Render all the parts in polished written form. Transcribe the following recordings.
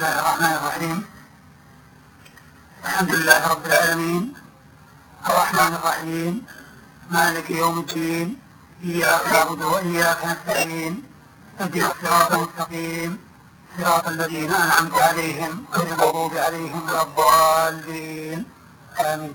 الله الرحمن الرحيم. الحمد لله رب العالمين، الرحمن الرحيم، مالك يوم الدين، إياك نعبد وإياك نستعين، اهدنا الصراط المستقيم، صراط الذين أنعمت عليهم غير المغضوب عليهم ولا الضالين، آمين.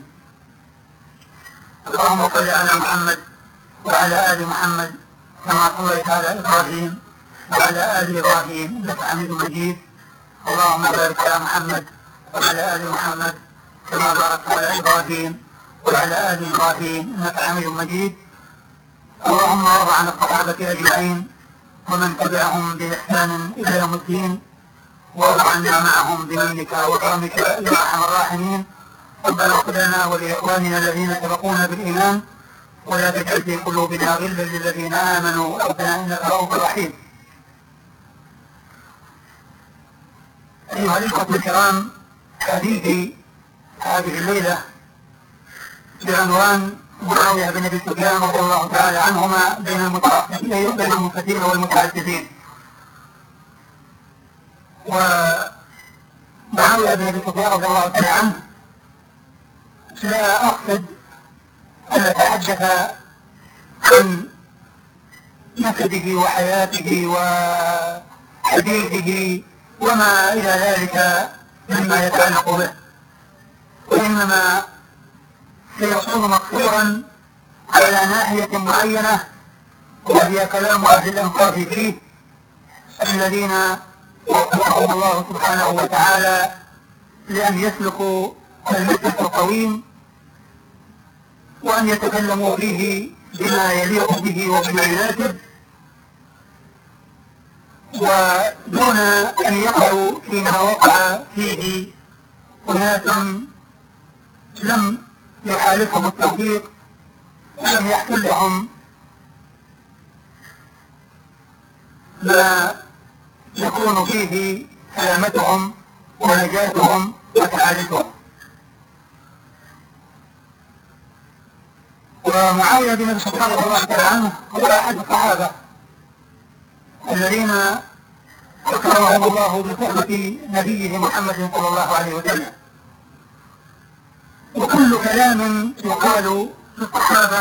اللهم صل على محمد وعلى آل محمد كما صليت على إبراهيم وعلى آل إبراهيم إنك حميد مجيد. اللهم بارك على محمد وعلى آل محمد كما باركت على إبراهيم وعلى آل إبراهيم إنك حميد مجيد. اللهم ارض عن الصحابة أجمعين ومن تبعهم بإحسان إلى يوم الدين، وارض عنا معهم بمنك وكرمك يا أرحم الراحمين. ربنا اغفر لنا ولإخواننا الذين سبقونا بالإيمان ولا تجعل في قلوبنا غلا للذين آمنوا ربنا إنك رؤوف رحيم. أيها الإخوة الكرام، حديثي هذه الليلة بعنوان معاوية بن أبي سفيان رضي الله تعالى عنهما بين المنفتين والمتعددين. ومعاوية بن أبي سفيان رضي الله تعالى عنه لا أقصد أن أتحدث عن نسبه وحياته وحديثه وما إلى ذلك مما يتعلق به، وإنما سيكون مقصورا على ناحية معينة، وهي كلام أهل الأنصاف فيه الذين وفقهم الله سبحانه وتعالى لأن يسلكوا المسلك القويم وأن يتكلموا فيه بما يليق به وبما يناسب، ودون أن يقعوا فيما وقع فيه أناس لم يحالفهم التوفيق ولم يحصل لهم ما يكون فيه سلامتهم ونجاتهم وسعادتهم. ومعاوية بن أبي سفيان رضي الله تعالى عنه هو أحد الصحابة الذين أكرمهم الله بصحبة نبيه محمد صلى الله عليه وسلم. وكل كلام يقال في الصحابة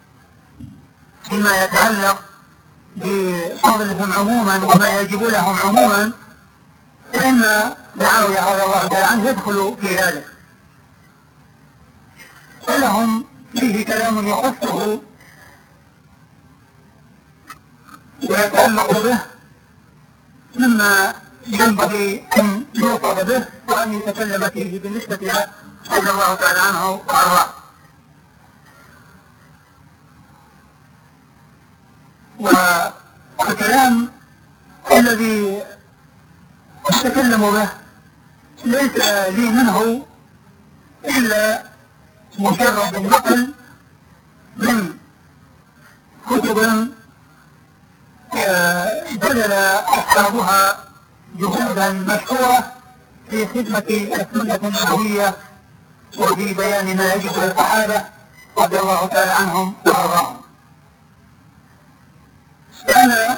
فيما يتعلق بفضلهم عموما وما يجب لهم عموما فإن معاوية رضي الله تعالى عنه يدخل في ذلك، فلهم فيه كلام يخصه ويتعلق به مما ينبغي أن يوصف به وأن يتكلم فيه بالنسبة له رضي الله تعالى عنه وأرضاه. والكلام الذي أتكلم به ليس لي منه إلا مجرد النقل من كتب بذل أصحابها جهودا مشهورة في خدمة السنة النبوية وفي بيان ما يجب للصحابة رضي الله تعالى عنهم وأرضاهم. أنا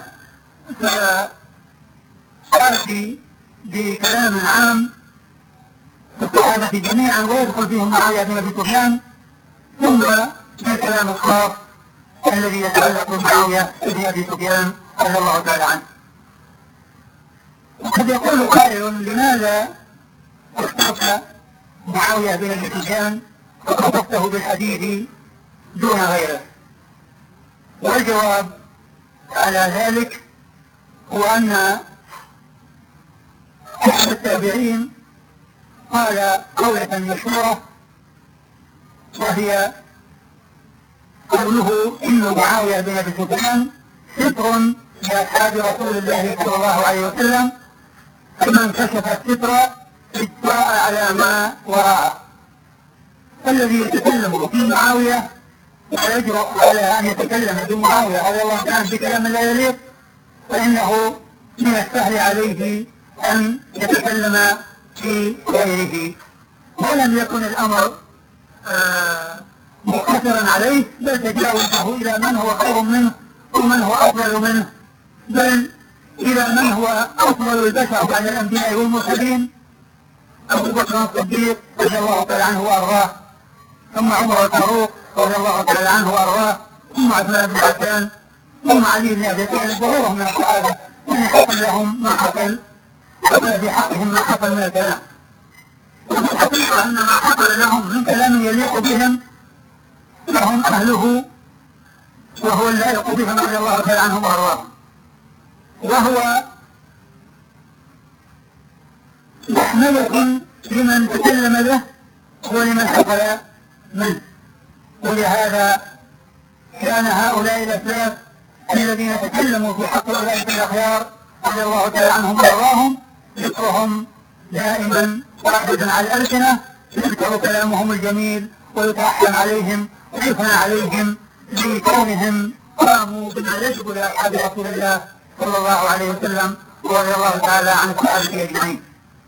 سأأتي بكلام عام في الصحابة جميعا ويدخل فيهم معاوية بن أبي سفيان، ثم بالكلام الخاص الذي يتعلق بمعاوية بن أبي سفيان رضي الله تعالى عنه. وقد يقول قائل لماذا اخترت معاوية بن أبي سفيان وخصصته بالحديث دون غيره؟ والجواب على ذلك هو أن أحد التابعين قال قولة مشهورة، وهي قوله إن معاوية بن أبي سفيان ستر لأصحاب رسول الله صلى الله عليه وسلم، فمن كشف الستر اجترأ على ما وراءه. فالذي يتكلم في معاوية ويجرؤ على أن يتكلم بمعاوية رضي الله عنه بكلام لا يليق فإنه من السهل عليه أن يتكلم في غيره، ولم يكن الأمر مقتصرا عليه، بل تجاوزه إلى من هو خير منه ومن هو أفضل منه، بل إلى من هو أفضل البشر بعد الأنبياء والمرسلين أبو بكر الصديق رضي الله تعالى عنه وأرضاه، ثم عمر الفاروق رضي الله تعالى عنه وأرضاه، ثم عثمان بن عفان، ثم علي بن أبي طالب وغيرهم من الصحابة من حصل لهم ما حصل وفي حقهم ما حصل من الكلام. والحقيقة أن ما حصل لهم من كلام يليق بهم فهم أهله، وهو اللائق بهم رضي الله تعالى عنهم وأرضاهم، وهو محملة لمن تكلم به ولمن حصل منه. ولهذا كان هؤلاء الأسلاف الذين تكلموا في حق أولئك الأخيار رضي الله تعالى عنهم وأرضاهم ذكرهم دائما واحدا على الألسنة، يذكر كلامهم الجميل ويترحم عليهم ويثنى عليهم لكونهم قاموا بما يجب لأصحاب رسول الله صلى الله عليه وسلم ورضي الله تعالى عن الصحابة أجمعين.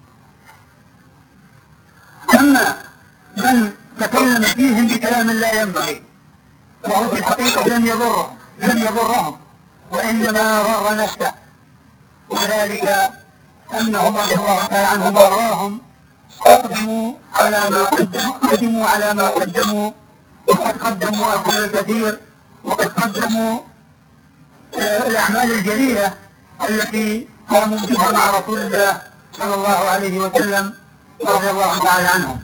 أما من تكلم فيهم بكلام لا ينبغي وهو في الحقيقة لم يضرهم وإنما ضر نفسه، وذلك أنهم رضي الله تعالى عنهم وأرضاهم قدموا على ما قدموا وقد قدموا أفضل الكثير، وقد قدموا الأعمال الجليلة التي قاموا بها مع رسول الله صلى الله عليه وسلم رضي الله تعالى عنهم.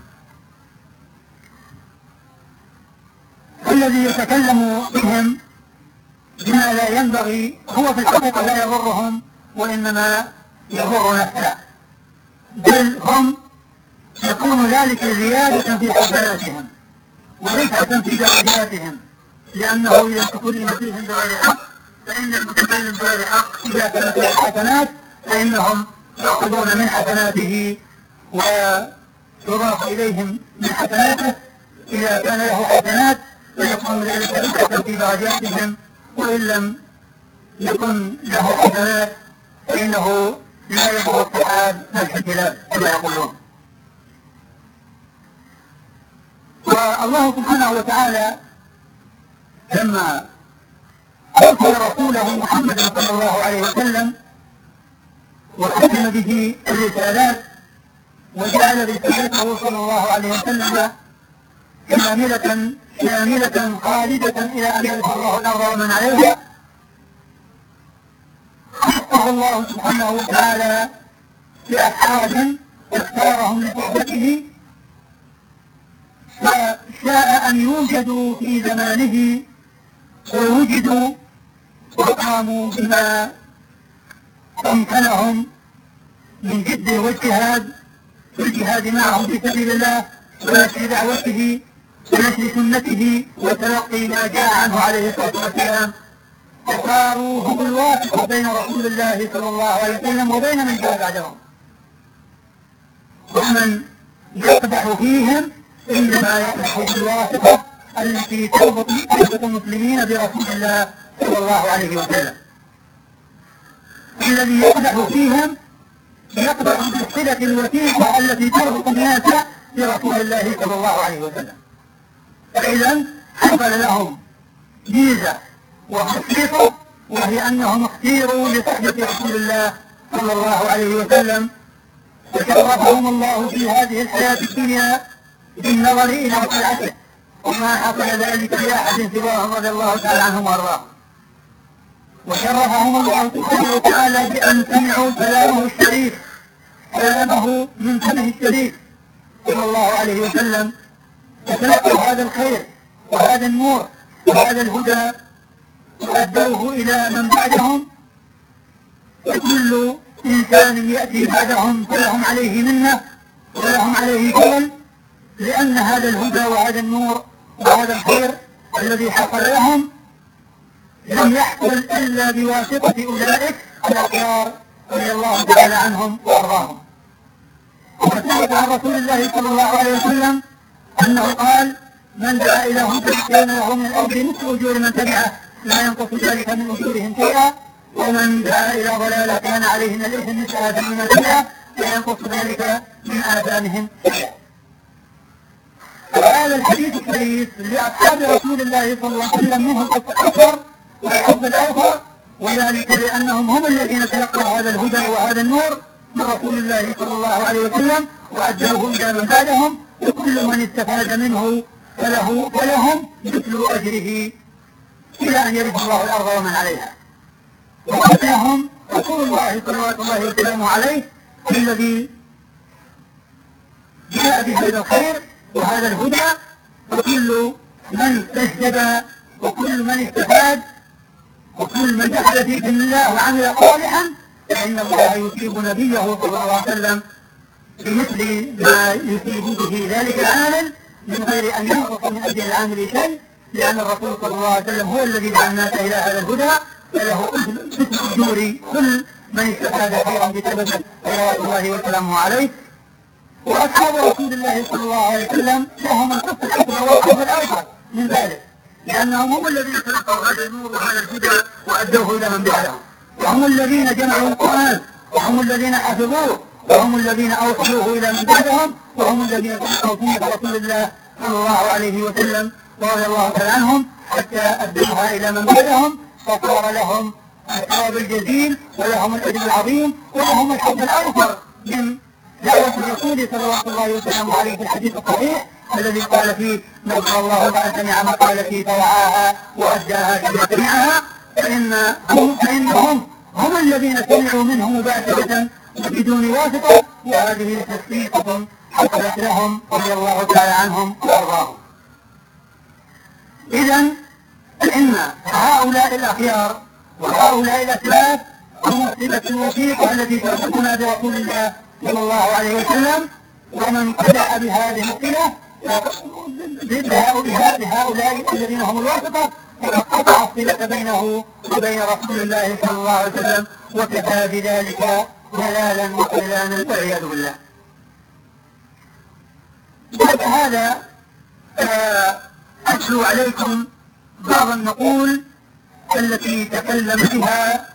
الذي يتكلم بهم بما لا ينبغي هو في الحقيقة لا يضرهم وإنما يضر نفسه، بل هم يكون ذلك زيادة في حسناتهم ورفعة في درجاتهم، لأنه إذا تكلم فيهم بغير حق فإن المتكلم بغير حق إذا كانت له حسنات فإنهم يأخذون من حسناته ويضاف إليهم من حسناته. إذا كان له حسنات فيكون ذلك رفعة في درجاتهم، وإن لم يكن له حسنات فإنه لا يضر الصحاب الحسنات كما يقولون. والله سبحانه وتعالى لما أرسل رسوله محمد صلى الله عليه وسلم وختم به الرسالات وجعل رسالته صلى الله عليه وسلم شاملة خالدة إلى أن يرث الله الأرض ومن عليها، خصه الله سبحانه وتعالى بأصحاب اختارهم لصحبته، فشاء أن يوجدوا في زمانه ووجدوا وقاموا بما أمكنهم من جد واجتهاد في الجهاد معه في سبيل الله ونشر دعوته ونشر سنته وتلقي ما جاء عنه عليه الصلاة والسلام، وصاروا هم الواسطة بين رسول الله صلى الله عليه وسلم وبين من جاء بعدهم. ومن يقدح فيهم إنما يقدح بالواسطة التي تربط المسلمين برسول الله صلى الله عليه وسلم. الذي يقدح فيهم يقدح بالصلة الوثيقة التي تربط الناس برسول الله صلى الله عليه وسلم. فإذا حصل لهم ميزة وخصيصة، وهي أنهم اختيروا لصحبة رسول الله صلى الله عليه وسلم، وشرفهم الله في هذه الحياة الدنيا بالنظر إلى طلعته، وما حصل ذلك لأحد سواهم رضي الله تعالى عنهم وأرضاهم. وشرفهم الله سبحانه وتعالى بأن سمعوا كلامه الشريف، كلامه من فمه الشريف صلى الله عليه وسلم، فتلقوا هذا الخير وهذا النور وهذا الهدى وأدوه إلى من بعدهم، وكل إنسان يأتي بعدهم فلهم عليه منة ولهم عليه فضل، لأن هذا الهدى وهذا النور وهذا الخير الذي حصل لهم لم يحصل إلا بواسطة أولئك الأخيار رضي الله تعالى عنهم وأرضاهم. وقد ثبت عن رسول الله صلى الله عليه وسلم أنه قال: من دعا إلى هدى كان له من الأرض مثل أجور من تبعه لا ينقص ذلك من أجورهم شيئا، ومن دعا إلى ضلالة كان عليه من الإثم مثل آثام من تبعه لا ينقص ذلك من آثامهم شيئا. وهذا الحديث الشريف لأصحاب رسول الله صلى الله عليه وسلم منهم الحظ الأوفر وذلك لأنهم هم الذين تلقوا هذا الهدى وهذا النور من رسول الله صلى الله عليه وسلم وأدوه إلى من بعدهم، وكل من استفاد منه فلهم مثل أجره إلى أن يرث الله الأرض ومن عليها. وقبلهم رسول الله صلوات الله وسلامه عليه الذي جاء بهذا الخير وهذا الهدى، وكل من تجدد وكل من استفاد وكل من دخل في دين الله وعمل صالحا فإن الله يثيب نبيه صلى الله عليه وسلم بمثل ما يثيب به ذلك العامل من غير أن ينقص من أجل العامل شيء، لأن الرسول صلى الله عليه وسلم هو الذي دعا الناس إلى هذا الهدى، فله مثل أجور كل من استفاد خيرا بسببه صلوات الله وسلامه عليه. وأصحاب رسول الله صلى الله عليه وسلم لهم القصة الأكبر والقصة الأوسع من ذلك، لأنهم هم الذين تلقوا هذا النور وهذا الهدى وأدوه إلى من بعدهم، وهم الذين جمعوا القرآن، وهم الذين حفظوه، وهم الذين أوصلوه إلى من بعدهم، وهم الذين تلقوا سنة رسول الله صلى الله عليه وسلم رضي الله تعالى عنهم حتى أدوها إلى من بعدهم، فصار لهم الثواب الجزيل ولهم الأجر العظيم ولهم الحظ الأوفر من دعوة الرسول صلى الله وسلم عليه في الحديث الصحيح الذي قال فيه: نصر الله من سمع مقالتي فوعاها وأداها كما سمعها، فإنهم هم الذين سمعوا منه مباشرة بدون واسطة، وهذه تسليطة حصلت لهم رضي الله تعالى عنهم وأرضاهم. إذا فإن هؤلاء الأخيار وهؤلاء الأسلاف هم الصلة الوثيقة التي تربطنا برسول الله صلى الله عليه وسلم، ومن ابتدع بهذه الصلة بهؤلاء الذين هم الواسطة فقد قطع الصلة بينه وبين رسول الله صلى الله عليه وسلم، وكفى بذلك ضلالا وضلالا والعياذ بالله. بعد هذا أتلو عليكم بعض النقول التي تكلم بها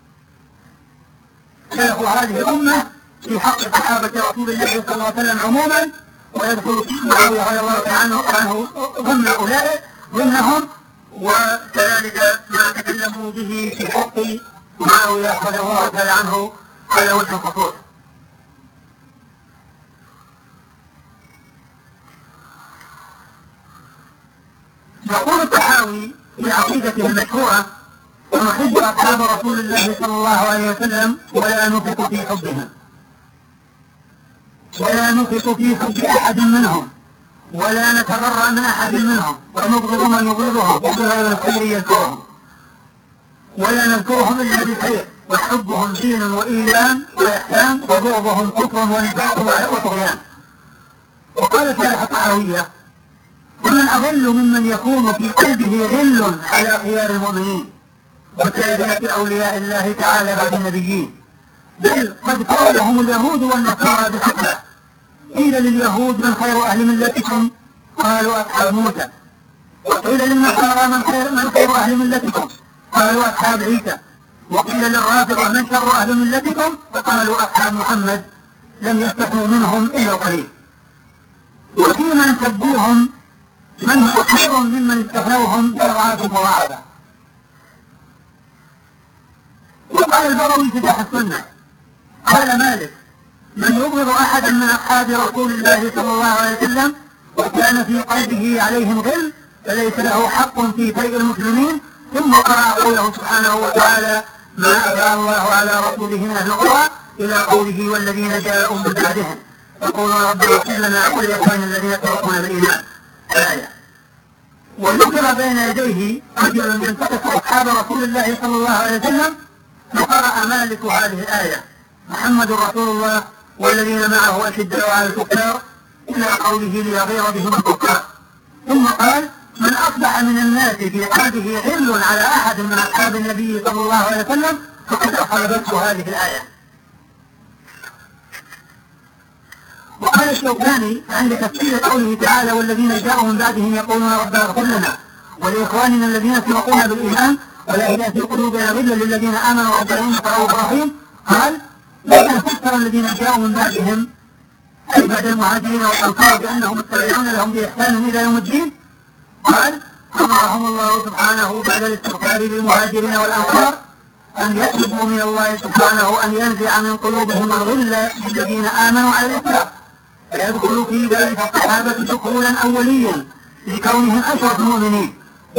سلف هذه الأمة في حق صحابة رسول الله صلى الله عليه وسلم عموما، ويدخل فيه معاوية رضي الله عنه ضمنهم، وكذلك ما تكلموا به في حق معاوية رضي الله تعالى عنه على وجه الخصوص. يقول الطحاوي في عقيدته المشهورة: ونحب أصحاب رسول الله صلى الله عليه وسلم ولا نثق في حبهم، ولا نثق في حب أحد منهم، ولا نتبرأ من أحد منهم، ونبغض من يبغضهم وبغير الخير يذكرهم، ولا نذكرهم إلا بالخير، وحبهم دين وإيمان وإحسان، وبغضهم كفر ونفاق وطغيان. وقال شارح الطحاوية: ومن أضل ممن يكون في قلبه غل على خيار المؤمنين وكذلك أولياء الله تعالى بعد النبيين، بل قد قالهم اليهود والنصارى بحقه. قيل لليهود: من خير أهل ملتكم؟ قالوا أصحاب موسى. وقيل للنصارى: من خير أهل ملتكم؟ قالوا أصحاب عيسى. وقيل للرافضة: من شر أهل ملتكم؟ فقالوا أصحاب محمد، لم يستثنوا منهم إلا قليل. وفي من سبوهم من هو خير ممن استثنوهم بالرعاة ووعدا. وقال البغوي في شرح السنة: قال مالك: من يبغض أحدا من أصحاب رسول الله صلى الله عليه وسلم وكان في قلبه عليهم غل فليس له حق في شيء المسلمين. ثم قرأ قوله سبحانه وتعالى: ما أفاء الله على رسوله من أهل القرى إلى قوله: والذين جاءوا من بعدهم يقولون ربنا اغفر لنا ولإخواننا الذين سبقونا بالإيمان. الآية. وذكر بين يديه رجل من سقط أصحاب رسول الله صلى الله عليه وسلم، فقرأ مالك هذه الآية: محمد رسول الله والذين معه أشداء على الكفار إلى قوله: ليغيظ بهم الكفار. ثم قال: من أصبح من الناس في قلبه غل على أحد من أصحاب النبي صلى الله عليه وسلم فقد أصابته هذه الآية. وقال الشوكاني عند تفسير قوله تعالى: والذين جاءوا من بعدهم يقولون ربنا اغفر لنا ولإخواننا الذين سبقونا بالإيمان ولا إله في قلوبنا غلا للذين آمنوا ربنا إنك رؤوف رحيم، قال: لكن فسر الذين جاءوا من بعدهم أي بعد المهاجرين والأنصار بأنهم متبعون لهم بإحسان إلى يوم الدين. قال: أمرهم الله سبحانه بعد الاستغفار للمهاجرين والأنصار أن يطلبوا من الله سبحانه أن ينزع من قلوبهم الغل للذين آمنوا على الإطلاق، فيدخل في ذلك الصحابة دخولا أوليا لكونهم أشرف المؤمنين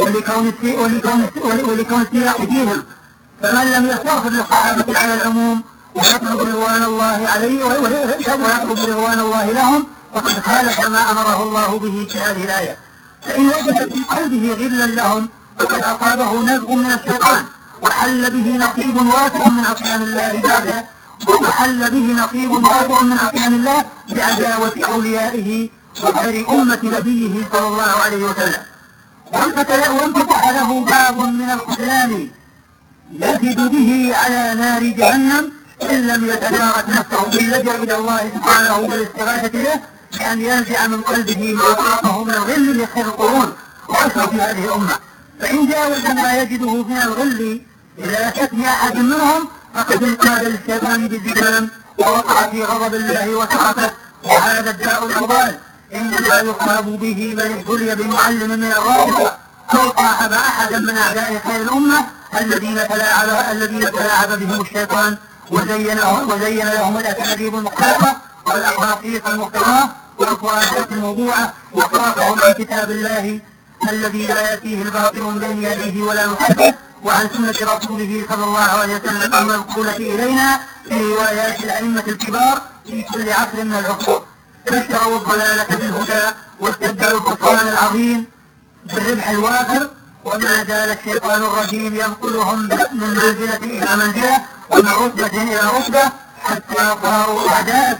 ولكون سياق دينهم. فمن لم يستغفر للصحابة على العموم ويطلب رضوان الله عليه ويطلب رضوان الله لهم فقد خالف ما أمره الله به في هذه الآية. فإن وجد في قلبه غلا لهم فقد أصابه نزغ من الشيطان وحل به نصيب واسع من عصيان الله بعده، وحل به نصيب واسع من عصيان الله بعداوة أوليائه وخير أمة نبيه صلى الله عليه وسلم. وانفتح له باب من الخذلان يزد به على نار جهنم إن لم يتدارك نفسه باللجأ إلى الله سبحانه والاستغاثة له بأن ينزع من قلبه ما وقعه من الغل لخير القرون وأشرف هذه الأمة. فإن جاوز ما يجده من الغل إلى شتم أحد منهم فقد انقاد للشيطان بالزكام ووقع في غضب الله وسخطه، وهذا الداء الأضال إنما يقرب به من ابتلي بمعلم من الرافضة أو صاحب أحدا من أعداء خير الأمة الذين تلاعب بهم الشيطان وزين لهم الأساليب المختلفة والأخلاقية المختلفة والخرافات الموضوعة وصرفهم عن كتاب الله الذي لا يأتيه الباطل من بين يديه ولا من خلفه وعن سنة رسوله صلى الله عليه وسلم المنقولة إلينا في روايات الأئمة الكبار في كل عصر من العصور. فاشتروا الضلالة بالهدى واستبدلوا الخسران العظيم بالربح الوافر، وما زال الشيطان الرجيم ينقلهم من منزلة إلى منزلة ومن رتبة إلى رتبة حتى صاروا أعداء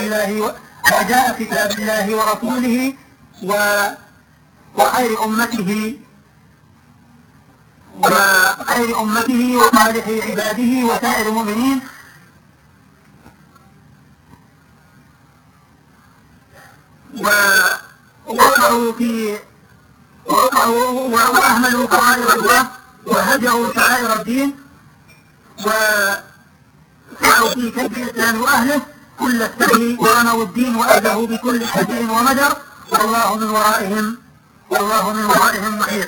كتاب الله ورسوله وخير أمته وصالح عباده وسائر المؤمنين. وأهملوا فرائض الله وهجروا شعائر الدين وسعوا في كيد الإسلام وأهله كل السعي ورموا الدين وأذوا بكل حجر ومدر والله من ورائهم محيط.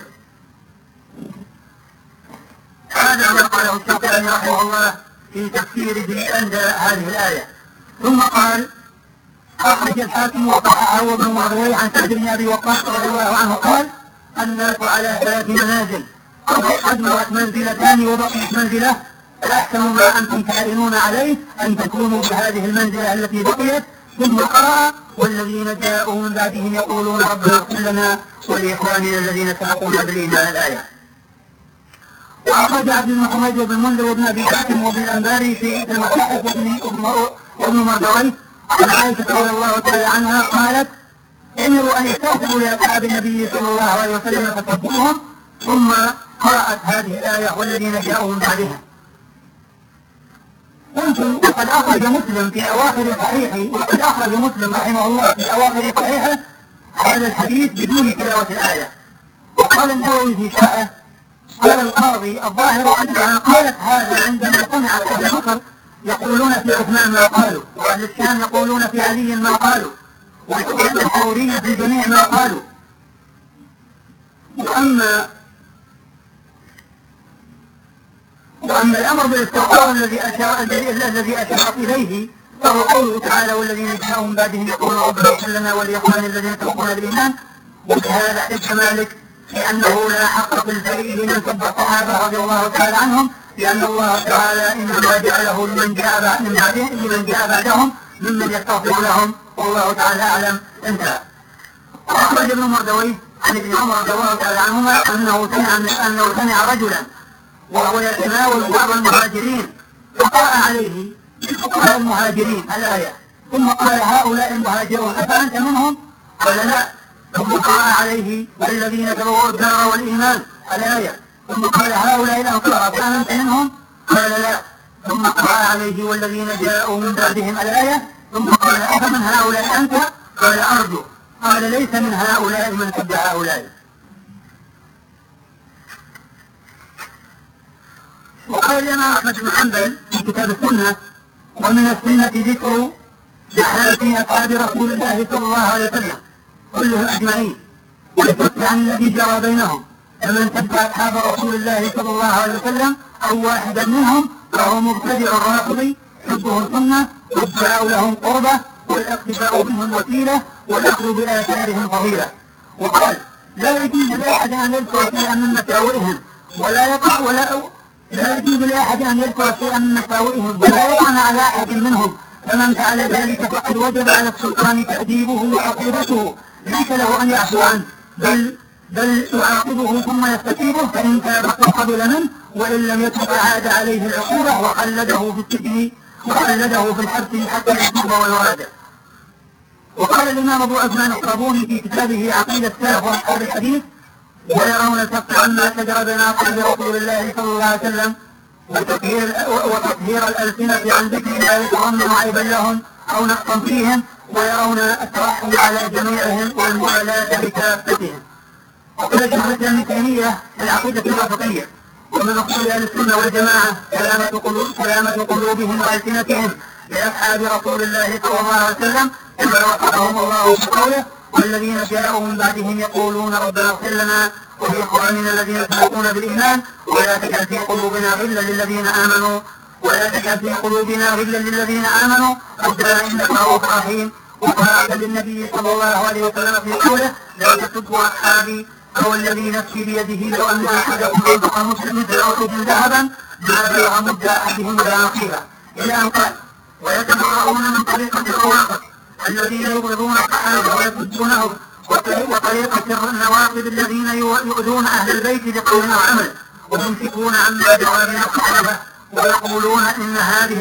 هذا ما قاله الشوكاني رحمه الله في تفسيره عند هذه الآية. ثم قال: أخرج الحاكم وصححه وابن مردويه عن سعد بن أبي وقاص رضي الله عنه قال: الناس على 3 منازل، قد مرت منزلتان وبقيت منزلة، فأحسن ما أنتم كائنون عليه أن تكونوا بهذه المنزلة التي بقيت. ثم قرأ: والذين جاءوا من بعدهم يقولون ربنا اغفر لنا ولإخواننا الذين سبقونا بالإيمان. الآية. وأخرج عبد بن حميد وابن المنذر وابن أبي حاتم وابن الأنباري في المصاحف وابن مردويه عن عائشة رضي الله تعالى عنها قالت: امروا أن يستغفروا لأصحاب النبي صلى الله عليه وسلم فاستغفروهم. ثم قرأت هذه الآية: والذين جاءوا من بعدهم. وقد أخرج مسلم في أواخر صحيحه رحمه الله في أواخر صحيحه هذا الحديث بدون تلاوة الآية. وقال النووي في شرحه: قال القاضي: الظاهر أنها قالت هذا عندما سمعت أهل مصر يقولون في عثمان ما قالوا، وأهل الشام يقولون في علي ما قالوا، وسفيان الثوري في الجميع ما قالوا. وأما الأمر بالاستغفار الذي أشارت إليه فهو قوله تعالى: والذين جاءوا من بعدهم يقولون ربنا اغفر لنا ولإخواننا الذين سبقونا بالإيمان. وبهذا احتج مالك لأنه لا حق في الفريق لمن سب الصحابة رضي الله تعالى عنهم، لأن الله تعالى إنما جعله لمن جاء بعدهم ممن يستغفر لهم، والله تعالى أعلم. انتهى. أخرج ابن مردويه عن ابن عمر رضي الله تعالى عنهما أنه سمع رجلا وهو يتناول بعض المهاجرين فقرأ عليه فقرأ المهاجرين الآية، ثم قال: هؤلاء المهاجرون أفأنت منهم؟ قال: لا. ثم قرأ عليه: والذين تبوأوا الدار والإيمان الآية، ثم قال: هؤلاء الأنصار أفأنت منهم؟ قال: لا. ثم قرأ عليه: والذين جاءوا من بعدهم الآية، ثم قال: أفمن هؤلاء أنت؟ قال: أرجو. قال: ليس من هؤلاء من سب هؤلاء. وقال الإمام أحمد بن حنبل في كتاب السنة: ومن السنة ذكر حالة أصحاب رسول الله صلى الله عليه وسلم كلهم أجمعين، والفتح عن الذي جرى بينهم، فمن سب أصحاب رسول الله صلى الله عليه وسلم أو واحدا منهم فهو مبتدع رافضي حبه السنة والدعاء لهم قربة والاقتفاء بهم وسيلة والأخذ بآثارهم فضيلة. وقال لا يجوز لأحد أن يذكر شيئا من مساوئهم ولا يقع لا يجوز لأحد أن يذكر شيئا من مساوئهم ولا يقع على أحد منهم، فمن فعل ذلك فقد وجب على السلطان تأديبه وعقوبته، ليس له أن يعفو عنه بل يعاقبه ثم يستتيبه، فإن تاب قبل منه وإن لم يتب عاد عليه العقوبة وقلده في السجن وقلده في الحبس حتى يتوب ويراجع. وقال الإمام أبو عثمان الصابوني في كتابه عقيدة السلف وأصحاب الحديث: ويرون الكف عما شجر بين أصحاب رسول الله صلى الله عليه وسلم وتطهير الألسنة عن ذكر لا يتضمن عيبا لهم أو نقصا فيهم، ويرون الترحم على جميعهم والموالاة بكافتهم. وقال شيخ الإسلام ابن تيمية في العقيدة الواسطية: ومن أصول أهل السنة والجماعة سلامة قلوبهم وألسنتهم لأصحاب رسول الله صلى الله عليه وسلم كما وصفهم الله بقوله: والذين جاءوا من بعدهم يقولون ربنا اغفر لنا ولإخواننا الذين سبقونا بالإيمان ولا تجعل في قلوبنا غلا للذين آمنوا ربنا إنك رؤوف رحيم. وقال للنبي صلى الله عليه وسلم في قوله: لا تسبوا أصحابي أو الذي نفسي بيده لو أن أحدكم أنفق مثل أحد ذهبا ما بلغ مد أحدهم ولا نصيبا، إلى أن قال: ويتبرؤون من طريقة الروافض الذين يبغضون الصحابة ويسدونهم وطريقة النواقض الذين يؤذون أهل البيت بقول وعمل ويمسكون عما جرى من الصحابة ويقولون إن هذه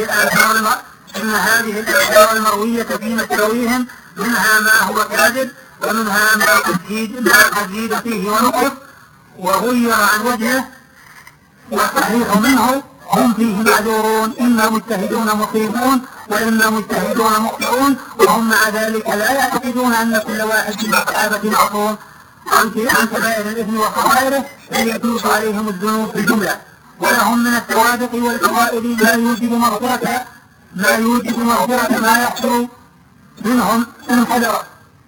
الآثار المروية في مساويهم منها ما هو كاذب ومنها ما قد زيد فيه ونقص وغير عن وجهه، والصحيح منه هم فيه معذورون، إما مجتهدون مصيبون وإما مجتهدون مخطئون، وهم مع ذلك لا يعتقدون أن كل واحد من الصحابة معصوم عن كبائر الإثم وصغائره بل يجوز عليهم الذنوب بالجملة، ولهم من السوابق والفضائل ما يوجب مغفرة ما يحصل منهم إن حذر،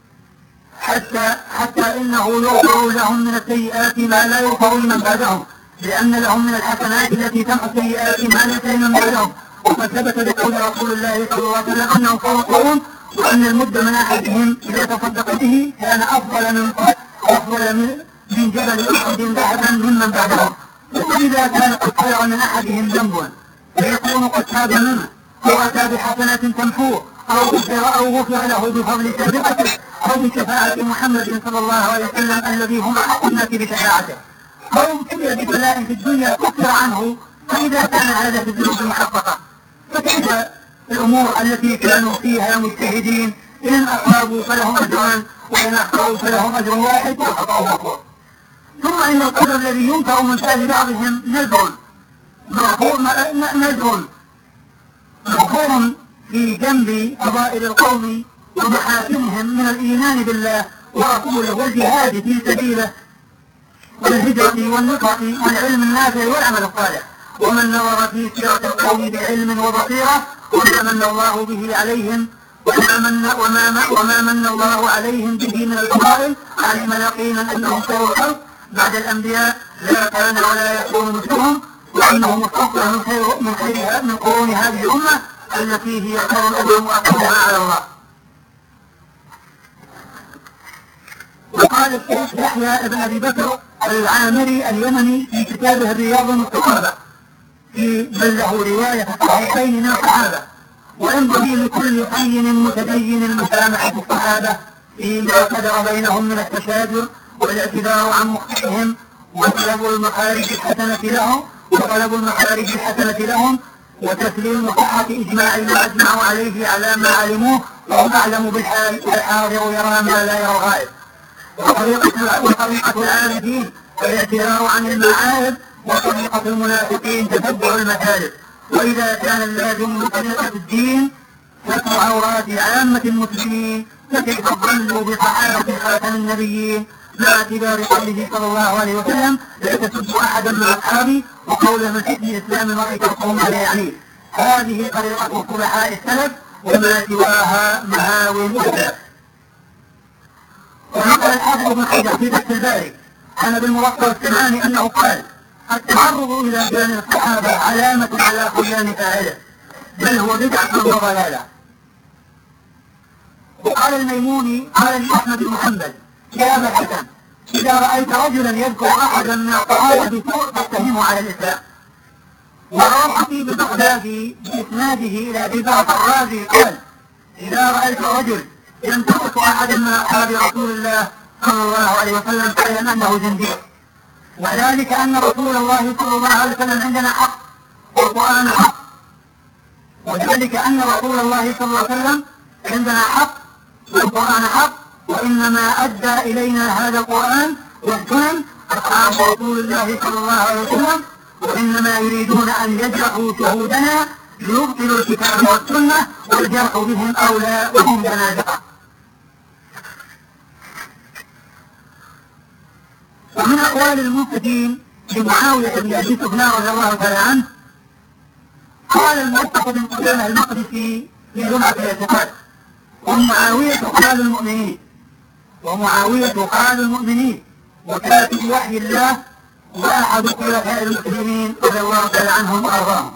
حتى إنه يغفر لهم من السيئات ما لا يغفر لمن بعدهم، لأن لهم من الحسنات التي تمحو السيئات ما ليس لمن بعدهم. وقد ثبت بقول رسول الله صلى الله عليه وسلم أنهم صدقون، وأن المد من أحدهم إذا تصدق به كان أفضل من جبل أحد ذهبا ممن بعدهم. وإذا كان قد خلع من أحدهم ذنب فيكون قد تاب منه أو أتى بحسنة تمحوه أو غفر له بفضل سابقته أو بشفاعة محمد صلى الله عليه وسلم الذي هم أحق الناس بشفاعته، أو ابتلي ببلاء في الدنيا كفر عنه، فإذا كان هذا في الذنوب محققة فكيف الأمور التي كانوا فيها مجتهدين؟ إن أصابوا فلهم أجران وإن أخطأوا فلهم أجر واحد والخطأ مغفور. ثم إن القدر الذي ينكر من فعل بعضهم نذر مغفور في جنب فضائل القوم ومحاسنهم من الإيمان بالله ورسوله والجهاد في سبيله والهجرة والنصرة والعلم النافع والعمل الصالح. ومن نظر في سيرة القوم بعلم وبصيرة وما من الله به عليهم وما من الله عليهم به من الفضائل علم يقينا أنهم خير الخلق بعد الأنبياء لا كان ولا يكون مثلهم، وأنهم مستقبل من قرون هذه الأمة التي هي خير الأمم وأقومها على الله. وقال الشيخ يحيى بن أبي بكر العامري اليمني في كتابه الرياض المستقربة بل له رواية صحيحين من الصحابة: وينبغي لكل حي متدين مسامحة الصحابة فيما قدر بينهم من التشاجر والاعتذار عن مخطئهم وطلب المخارج الحسنة لهم وتسليم صحة إجماع ما أجمعوا عليه على ما علموه، وهم أعلم بالحال الحاضر يرى ما لا يرى الغائب. وطريقة العارفين الاعتذار عن المعارف، وطريقة المنافقين تتبع المثالب. وإذا كان اللازم من طريقة الدين ستر عورات عامة المسلمين فكيف ظلوا بصحابة خاتم النبيين مع اعتبار قوله صلى الله عليه وسلم: لا تسبوا أحدا من أصحابي، وقوله من حسن الإسلام المرء تركهم على يعنيه. هذه طريقة صلحاء السلف وما سواها مهاوي وسلف. ونقل الحافظ بن حجر في فتح الباري عن ابي الموفق السمعاني انه قال: التعرض إلى كلام الصحابة علامة على خذلان فاعله، بل هو بدعة وضلالة. وقال الميموني قال لأحمد بن حنبل يا أبا الحسن إذا رأيت رجلا يذكر أحدا من الصحابة بسوء فاتهمه على الإسلام. وروى الخطيب البغدادي بإسناده إلى أبي بكر الرازي قال إذا رأيت رجل ينتقص أحدا من أصحاب رسول الله صلى الله عليه وسلم فاعلم أنه زنديق، وذلك أن رسول الله صلى الله عليه وسلم عندنا حق والقرآن حق، وذلك أن رسول الله صلى الله عليه وسلم عندنا حق والقرآن حق، وإنما أدى إلينا هذا القرآن والسنن أصحاب رسول الله صلى الله عليه وسلم، وإنما يريدون أن يجرحوا شهودنا ليبطلوا الكتاب والسنة والجرح بهم أولى وهم جنازة. ومن أقوال المنصفين لمعاوية بن أبي سفيان رضي الله تعالى عنه قال الموفق بن قدامة المقدسي في جمعة الاعتقاد ومعاوية قال المؤمنين وكاتب وحي الله وأحد خلفاء المسلمين رضي الله تعالى عنهم وأرضاهم.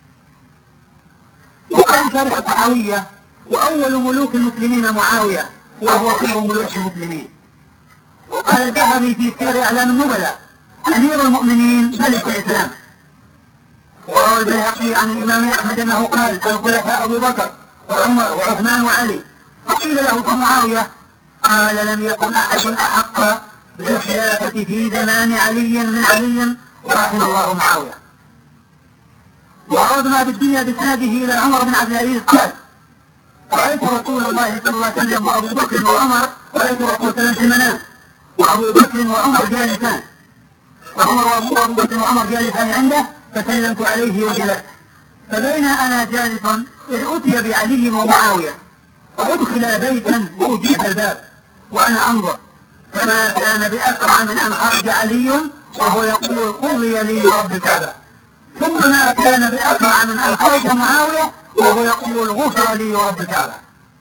وقال شارح الطحاوية وأول ملوك المسلمين معاوية وهو خير ملوك المسلمين. وقال الذهبي في سير أعلام النبلاء أمير المؤمنين ملك الإسلام. وروى البيهقي عن الإمام أحمد أنه قال الخلفاء أبو بكر وعمر وعثمان وعلي، فقيل له فمعاوية قال لم يكن أحد أحق بالخلافة في زمان علي من علي رحمه الله معاوية. وعرضنا بالدنيا بسناده إلى عمر بن عبد العزيز قال رأيت رسول الله صلى الله عليه وسلم وأبو بكر وعمر رأيت رسول الله في المنام وأبو بكر وعمر جالسان وأبو بكر وعمر جالسان عنده فسلمت عليه وجلست، فبين أنا جالس إذ أتي بعلي ومعاوية وأدخل بيتا وأجيب الباب وأنا أنظر، فما كان بأسرع من أن خرج علي وهو يقول قضي لي رب الكعبة، ثم ما كان بأسرع من أن خرج معاوية وهو يقول غفر لي رب الكعبة.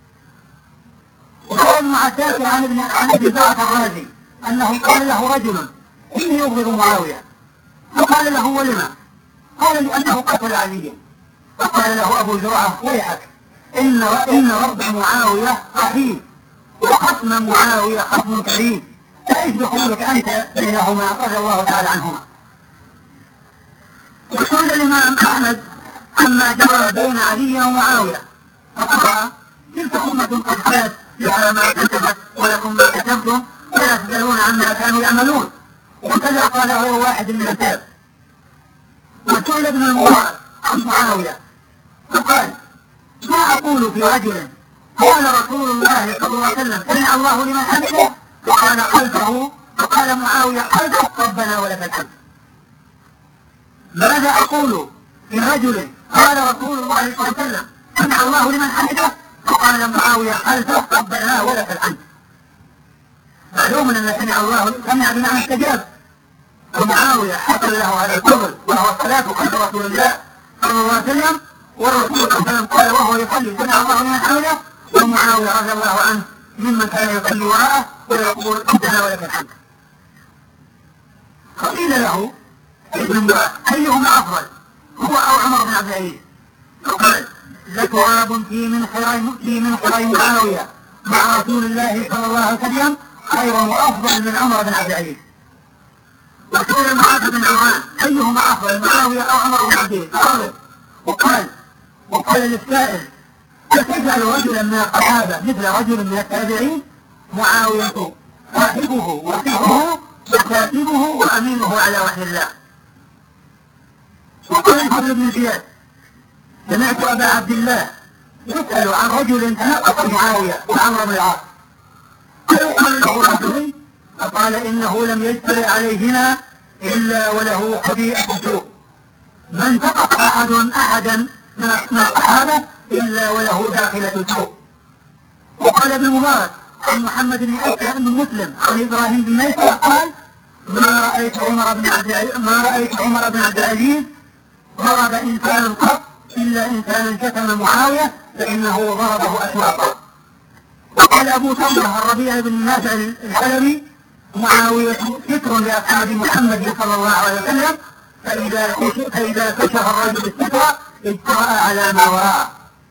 وقال ابن عساكر عن ابن زعفر الرازي أنه قال له رجل إني يبغض معاوية، فقال له ولما؟ قال لأنه قتل عليا. فقال له أبو زرعة ويحك إن رب معاوية رحيم وخصم معاوية خصم كريم، فإيش دخولك أنت بينهما رضي الله تعالى عنهما. وقال الإمام أحمد عما جرى بين علي ومعاوية فقال تلك أمة قد خلت لها ما كسبت ولكم ما كسبتم ولا تسألون عما كانوا يعملون. وكذا قال هو واحد من الكتاب. وسئل ابن المبارك عن معاوية فقال ما أقول في رجل قال رسول الله صلى الله عليه وسلم سمع الله لمن حمده وقال خلفه، وقال معاوية خلفه ربنا ولك الحمد. ماذا أقول في رجل قال رسول الله صلى الله عليه وسلم سمع الله لمن حمده وقال معاوية خلفه ربنا ولك الحمد. معلوم أن سمع بمعنى استجاب، ومعاوية حصل له هذا الفضل وهو الصلاة خلف رسول الله صلى الله عليه وسلم، والرسول صلى الله عليه وسلم قال وهو يصلي سمع الله لمن حمده، ومعاوية رضي الله عنه ممن كان يصلي وراءه ويقول ربنا ولك الحمد. فقيل له ابن مبارك أيهما أفضل هو أو عمر بن عبد العزيز؟ فقال لتراب في من خير معاوية مع رسول الله صلى الله عليه وسلم خير وأفضل من عمر بن عبد العزيز. وسئل معاذ بن عمران أيهما أفضل معاوية أو عمر بن عبد العزيز؟ وقال للسائل فتجعل رجلا من الصحابة مثل رجل من التابعين؟ معاوية صاحبه وصحبه وكاتبه وأمينه على وحي الله. وقال الفضل بن زياد سمعت أبا عبد الله يسأل عن رجل تنقص معاوية وعمر بن العاص فيقال له رجل فقال إنه لم يجترئ عليهما إلا وله خبيئة سوء، ما انتقص أحدا من الصحابة إلا وله داخلة سوء. وقال ابن مبارك عن محمد بن أسلم بن مسلم عن إبراهيم بن ميسر قال ما رأيت عمر بن عبد العزيز ضرب إنسانا قط إلا إنسانا شتم معاوية فإنه ضربه أسواقا. وقال أبو سمرة الربيع بن نافع الحلبي معاوية ستر لأصحاب محمد صلى الله عليه وسلم فإذا كشف الرجل الستر اجترأ على ما وراءه.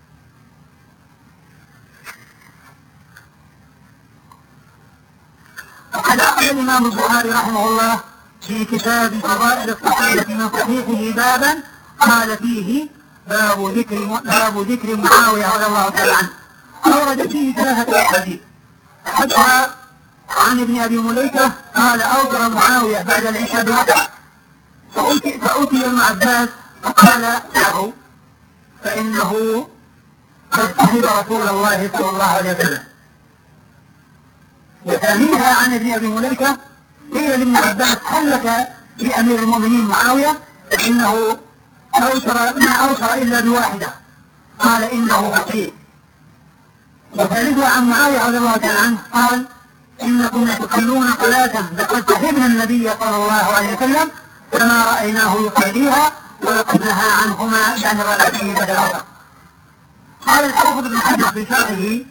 وقد أخذ الإمام البخاري رحمه الله في كتاب فضائل الصحيحة من صحيحه بابا قال فيه باب ذكر معاوية رضي الله تعالى عنه، أورد فيه 3 أحاديث. حتى عن ابن أبي مليكة قال أوتر معاوية بعد العشاء بركعة، فأتي ابن عباس فقال له فإنه قد صحب رسول الله صلى الله عليه وسلم. وثانيها عن ابن أبي مليكة قيل لابن عباس هل لك بأمير المؤمنين معاوية؟ فإنه ما أوتر إلا بواحدة، قال إنه فقير. وثالثها عن معاوية رضي الله تعالى عنه قال إنكم لتصلون صلاة لقد صحبنا النبي صلى الله عليه وسلم فما رأيناه يصليها ولقد نهى عنهما يعني ركعتين بدل الوتر. قال الحافظ ابن حجر في شرحه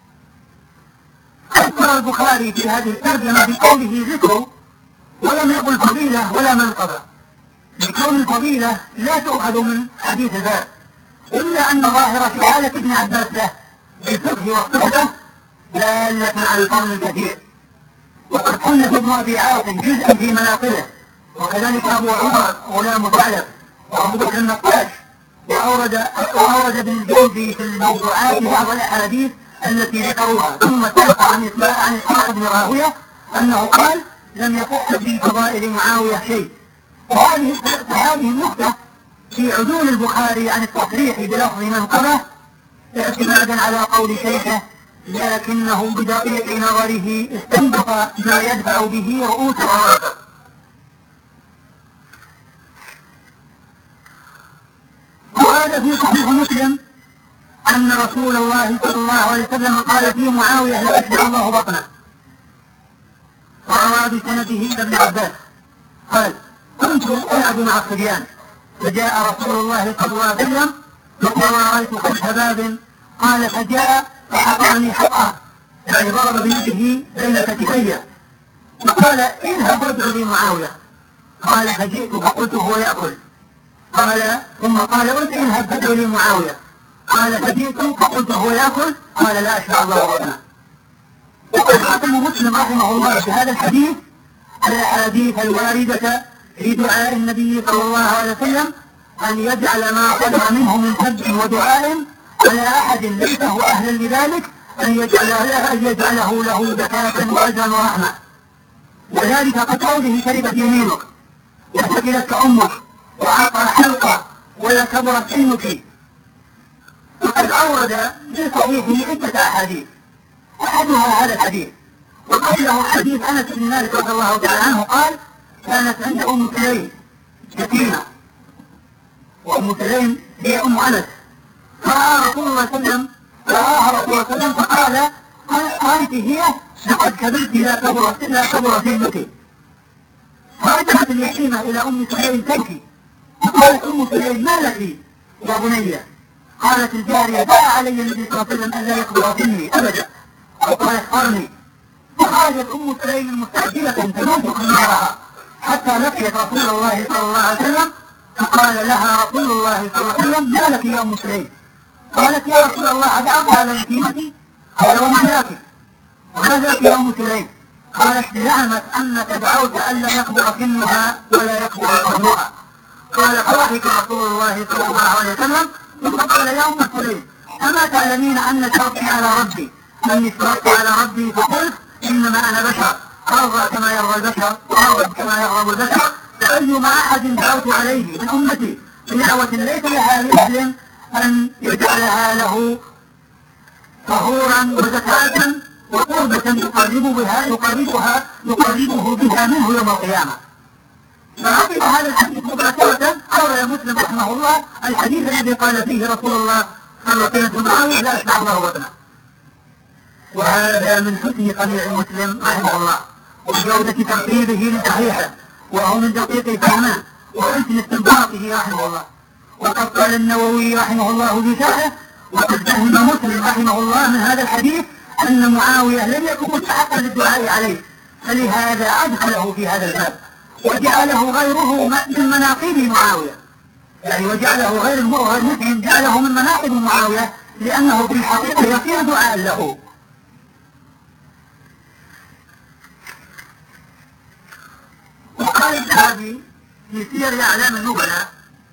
ذكر البخاري في هذه الترجمة بقوله ذكر ولم يقل فضيلة ولا منقبة، لكون الفضيلة لا تؤخذ من حديث الباب، إلا أن ظاهرة في حالة ابن عباس له بالفقه والصحبة دالة على القول الكثير. وقد صنف ابن أبي عاصم جزءا في مناقبه، وكذلك أبو عمر غلام ثعلب وأبو بكر النقاش، وأورد ابن الجوزي في الموضوعات بعض الأحاديث التي ذكروها. ثم سبق عن إسحاق بن راهويه أنه قال لم يصح في فضائل معاوية شيء. وهذه النقطة في عدول البخاري عن التصريح بلفظ منقبة اعتمادا على قول شيخه، لكنه بدقيق نظره استنبط ما يدفع به رؤوس الرواتب. وهذا في صحيح مسلم أن رسول الله صلى الله عليه وسلم قال في معاوية لأشبع الله بطنه، وروى بسنده ابن عباس قال كنت ألعب مع الصبيان فجاء رسول الله صلى الله عليه وسلم فرايت فتح باب قال فجاء فحقني حقه يعني ضرب بيده بين كتفي فقال اذهب وادع لي معاوية. قال فجئت فقلت هو يأكل. قال ثم قال اذهب فادع لي معاوية. قال فجئت فقلت هو يأكل. قال لا أشفع الله بطنه. وقد ختم مسلم رحمه الله في هذا الحديث الأحاديث الواردة في دعاء النبي صلى الله عليه وسلم أن يجعل ما قدر منه من سب ودعاء على أحد ليس هو أهلا لذلك أن يجعله له زكاة وأجرا ورحمة. وذلك كقوله شربت يمينك وسكنتك أمك وعطى حلقة ولا كبرت سنك. وقد أورد في صحيحه عدة أحاديث، أحدها هذا الحديث، وقبله حديث أنس بن مالك رضي الله تعالى عنه قال كانت عند أم سليم سكينة، وأم سليم هي أم أنس، فرآها رسول الله صلى الله عليه وسلم فقال قالت هي لقد كبرت لا كبر سنك. فرجعت اليتيمة إلى أم سليم تبكي فقالت أم سليم ما لك يا بني؟ قالت الجارية دعا علي النبي صلى الله عليه وسلم أن لا يكبر سني أبدا وقال اخبرني. فخرجت أم سليم مستعجلة تموت خمارها حتى لقيت رسول الله صلى الله عليه وسلم فقال لها رسول الله صلى الله عليه وسلم ما لك يا أم سليم؟ قالت يا رسول الله أدعوك على يتيمتي؟ قال وما ذاك؟ وما ذاك يا أم سليم؟ قالت زعمت أنك دعوت ألا يكبر سنها ولا يكبر قدرها. قال فضحك رسول الله صلى الله عليه وسلم ثم قال يا أم سليم أما تعلمين أن شرطي على ربي أني اشترطت على ربي فقلت إنما أنا بشر أرضى كما يرضى البشر وأرضى كما يرغب البشر، فأيما أحد دعوت عليه من أمتي بدعوة ليس لها لأهل أن يجعلها له طهورا وزكاة وقربة يقربه بها منه يوم القيامة. فعقب هذا الحديث مباشرة أورد مسلم رحمه الله الحديث الذي قال فيه رسول الله صلى الله عليه وسلم لا أشبع الله بطنه. وهذا من حسن صنيع مسلم رحمه الله وجودة ترتيبه لصحيحه، وهو من دقيق فهمه وحسن استنباطه رحمه الله. وقد قال النووي رحمه الله في شرحه وقد فهم مسلم رحمه الله من هذا الحديث أن معاوية لم يكن مستحقا للدعاء عليه، فلهذا أدخله في هذا الباب وجعله غيره من مناقب معاوية، يعني وجعله غير المسلم جعله من مناقب معاوية لأنه في الحقيقة يصير دعاء له. وقال الذهبي في سير أعلام النبلاء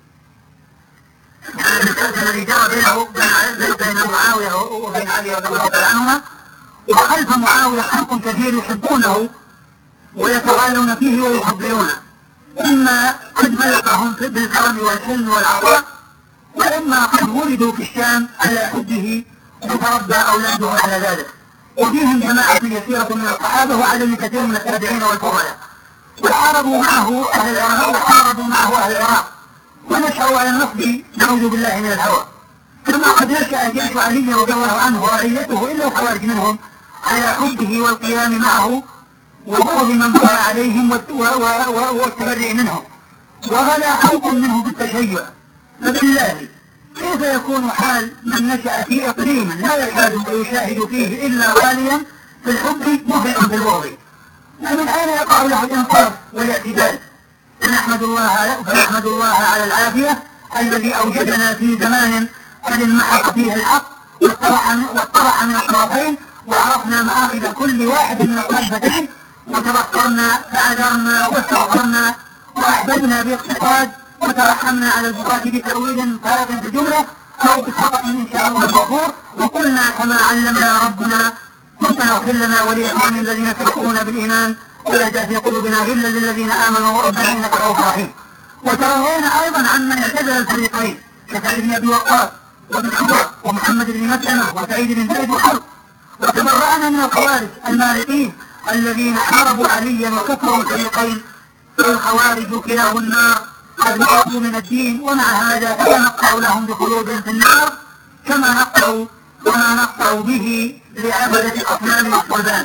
يعني المسألة الذي جرى بين معاوية وبين علي رضي الله تعالى عنهما، وخلف معاوية خلق كثير يحبونه ويتغالون فيه ويحبونه، إما قد ملكهم بالكرم والحلم والعطاء، وإما قد ولدوا في الشام على حبه وتربى أولاده على ذلك، وفيهم جماعة يسيرة من الصحابة وعدد كثير من التابعين والفضلاء، وحاربوا معه أهل العراق ونشأوا على النصب نعوذ بالله من الهوى، كما قد نشأ جيش علي رضي الله عنه ورعيته إلا الخوارج منهم على حبه والقيام معه وبغض من طلع عليهم والتبرئ منهم، وغلا خوف منه بالتشيع. فبالله كيف يكون حال من نشأ في إقليم لا يكاد يشاهد فيه إلا غاليا في الحب مفرطا في البغض؟ فمن أين يقع له الإنصاف والاعتدال؟ فنحمد الله على العافية الذي أوجدنا في زمان قد انمحق فيه الحق واطرح من الطرفين، وعرفنا مآخذ كل واحد من الطرفتين، وتبصرنا فعذرنا واستغفرنا وأحببنا باقتصاد، وترحمنا على البقاة بتأويل فارغ في الجملة أو بخطأ إن شاء الله الغفور، وقلنا كما علمنا ربنا ربنا اغفر لنا ولإخواننا الذين سبقونا بالإيمان ولا تجعل في قلوبنا غلا للذين آمنوا ربنا إنك رؤوف رحيم. وتروينا أيضا عمن اعتزل الفريقين كسعيد بن أبي وقاص وابن حبر ومحمد بن مسلمة وسعيد بن زيد وحرب، وتبرأنا من الخوارج المالكين الذين حاربوا عليا وكفروا الفريقين، فالخوارج كلاه النار قد نقضوا من الدين، ومع هذا فلا نقطع لهم بخلود في النار كما نقطع به لعبدة الأصنام والقربان.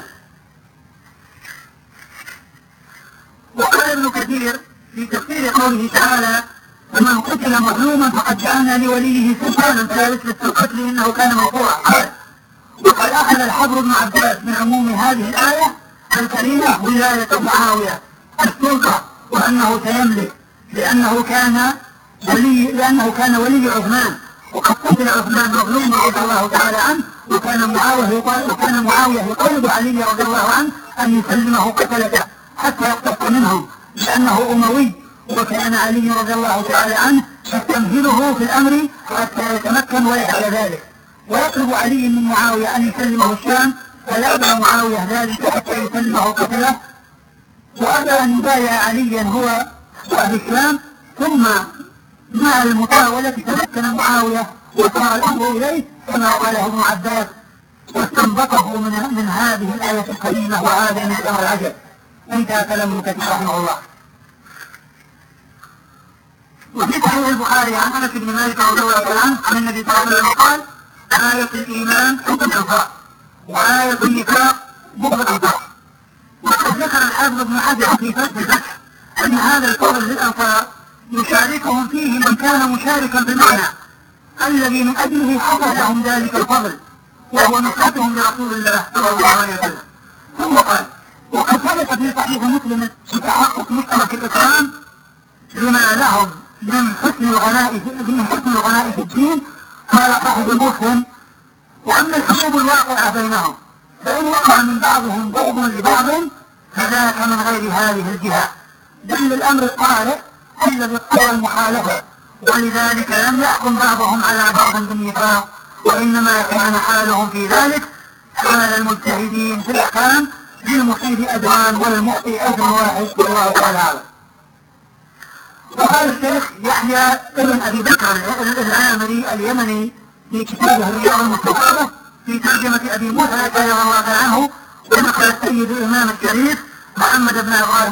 وقال ابن كثير في تفسير قوله تعالى: ومن قتل مظلوما فقد جعلنا لوليه سلطانا فلا يسرف في القتل انه كان موقوعا. قال: وقد اخذ الحبر بن عباس من عموم هذه الايه الكريمه ولايه معاويه السلطه، وانه سيملك لانه كان ولي عثمان، وقد قتل عثمان مظلوما رضي الله تعالى عنه، وكان معاويه يطالب علي رضي الله عنه ان يسلمه قتلته حتى يقتص منهم لأنه أموي، وكان علي رضي الله تعالى عنه يستمهله في الأمر حتى يتمكن ويفعل ذلك، ويطلب علي من معاوية أن يسلمه الشام، فيأبى معاوية ذلك حتى يسلمه قتله، وأبى أن يبايع عليا هو وأهل الشام، ثم مع المطاولة تمكن معاوية وصار الأمر إليه كما قاله ابن عباس، واستنبطه من هذه الآية الكريمة وهذا من الأمر العجب. انتهى كلام ابن كثير رحمه الله. وفي صحيح البخاري عن انس بن مالك رضي الله تعالى عنه عن النبي صلى الله عليه وسلم قال: آية الإيمان حب الأنصار، وآية النفاق بغض الأنصار. وقد ذكر الحافظ ابن حجر في الفتح أن هذا الفضل للأنصار يشاركهم فيه من كان مشاركا بالمعنى الذي من أجله حصل لهم ذلك الفضل، وهو نصرتهم لرسول الله صلى الله عليه وسلم. ثم قال: وقد ثبت في صحيح مسلم بتحقق مشترك الإكرام لما لهم من حسن الغناء في الدين. قال صاحب المسلم: وأما الحروب الواقعة بينهم فإن وقع من بعضهم بغض لبعض فذاك من غير هذه الجهة، دل الأمر الطارئ الذي اقتضى المخالفة، ولذلك لم يحكم بعضهم على بعض بالنفاق، وإنما كان حالهم في ذلك حال المجتهدين في الأحكام للمصيب أدوان والمخطئ أجر واحد، والله تعالى أعلم. وقال الشيخ يحيى ابن أبي بكر العامري اليمني في كتابه الرياض المستطابة في ترجمة أبي موسى رضي الله عنه، ونقل السيد الإمام الشريف محمد بن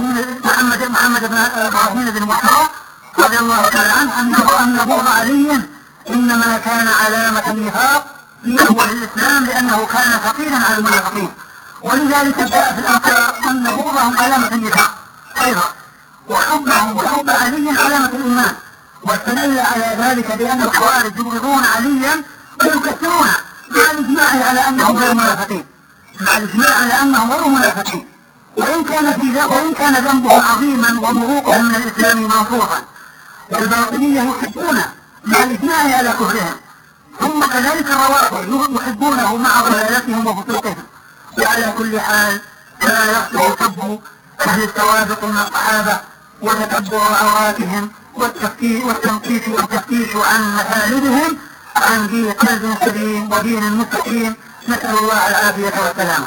إبراهيم بن محمد رضي الله تعالى عنه أن بغض علي إنما كان علامة النفاق في أول الإسلام لأنه كان ثقيلا على المنافقين، ولذلك جاء في الأنصار أن بغضهم علامة النفاق أيضا، وحبهم وحب علي علامة الإيمان، واستدل على ذلك بأن الخوارج يبغضون عليا ويكثرون مع الإجماع على أنهم غير منافقين، وإن كان ذنبه عظيما ومروقه من الإسلام منصوصا. والباطنية يحبون مع الإجماع على كفرهم، ثم كذلك الروافض يحبونه مع ضلالتهم وفسوقهم. وعلى كل حال فلا يصلح سب أهل السوابق من الصحابة وتتبع عوراتهم والتفتيش عن مثالبهم عن ذي قلب سليم ودين مستقيم، نسأل الله العافية والسلامة.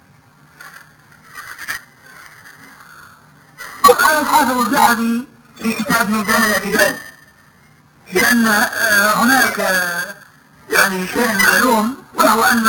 وقال الحافظ الذهبي في كتاب ميزان الاعتدال لأن هناك يعني شيء معلوم، وهو أن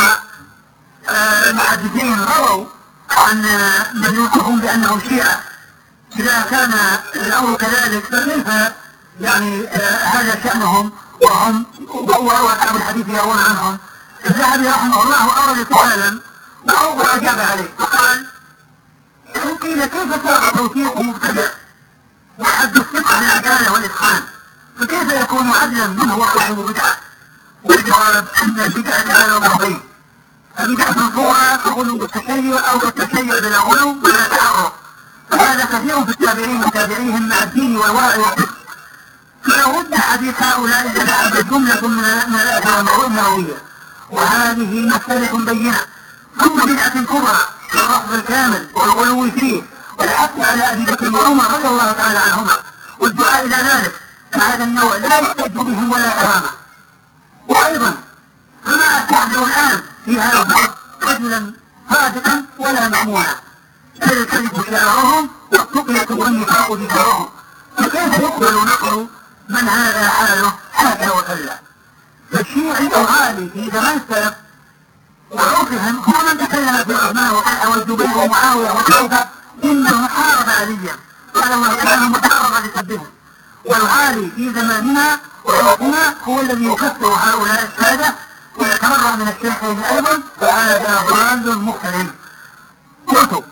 المحدثين رووا عن من يوصفون بأنه شيعة. إذا كان الأمر كذلك فكيف يعني هذا شأنهم وهم وأصحاب الحديث يروون عنهم؟ الذهبي رحمه الله أورد سؤالا وأجاب عليه فقال: إن قيل كيف صار توثيق مبتدأ وحد الثقة بالعدالة والإتقان، فكيف يكون عدلا منه وصاحب بدعة؟ والجواب أن البدعة على ضربين: البدعة صورة كغلو بالتشيع أو كالتشيع بلا غلو ولا تعرض، فهذا كثير في التابعين وتابعيهم مع الدين والورع والصدق. فلو رد حديث هؤلاء لذهبت جملة من الآثار النبوية، وهذه مسألة بينة. ثم بدعة كبرى كالرفض الكامل والغلو فيه والحث على أبي بكر وعمر رضي الله تعالى عنهما والدعاء إلى ذلك، فهذا النوع لا يحتج بهم ولا كرامة. وأيضا فما أستعمل الآن في هذا الضغط رجلا صادقا ولا مأمونا، الكذب شعارهم والتقية والنفاق ذكرهم، فكيف يقبل نقل من هذا حاله هكذا وكلا؟ فالشيعي الغالي في زمان السلف وعرفهم هو من تكلم في عثمان وطلحة والزبير ومعاوية وكيف إنه حارب عليا، قال الله تعالى متعرض لسبهم. والغالي في زماننا وعرفنا هو الذي يكفر هؤلاء السادة ويتبرأ من الشيخين أيضا، فهذا ضلال مختلف. قلت